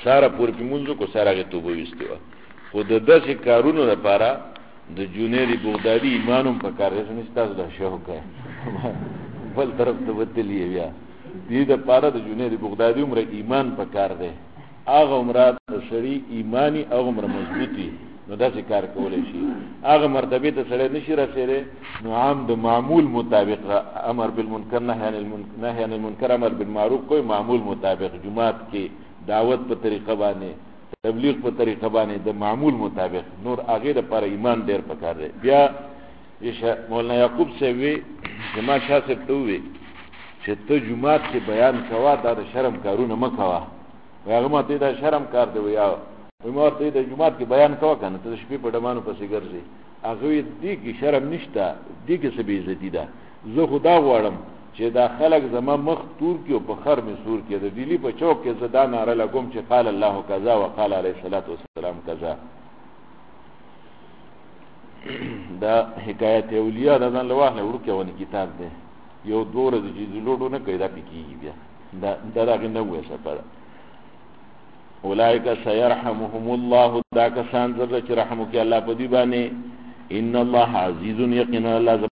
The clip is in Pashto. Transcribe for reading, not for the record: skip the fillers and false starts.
ساره پورې په منځو کو ساره غي توبه وستي و خو د داسې کارونو لپاره د جنید بغدادي ایمانم په کار دی نستاز د شوق بل طرف ته وتلی بیا دې د پاره د جنید بغدادي عمر ایمان په کار دی هغه مراد سړی ایمانی او عمر مضبوطی نو داسې کار کولای شي هغه مرتبه ته سړی نشي رسیدي نو عام د معمول مطابق امر بالمنکر نهی عن المنکر امر بالمعروف کوئی معمول مطابق جمعات کې دعوت په طریقه باندې تبلیغ په طریقه باندې د معمول مطابق نور هغه د پر ایمان ډیر پکار دی بیا مولانا یعقوب سیوی جما شاسب ته وی چې ته جمعات کې بیان کوا دا شرم کارونه مکوا هغه ماته دا شرم کار دی یا ومرته د جمعات کې بیان کوا کنه ته شپې په دمانو پسې ګرځي هغه دې کې شرم نشته دې کې څه بی عزتی ده زه خدا غواړم چې دا خلق زما مخ تور کې او په خر می سور کې د ډیلی په چوک کې زدا ناره لګوم چې قال الله کذا وقال علیه الصلاۃ والسلام کذا دا حکایت اولیاء د ځان لوهله ورکه ونی کتاب دی یو دوره د چې لوډو نه کیدا پکې بیا دا راغی نو وسه پر اولئک سيرحمهم الله دا کسان چې رحم کوي الله په دی باندې ان الله عزیز یقینا الله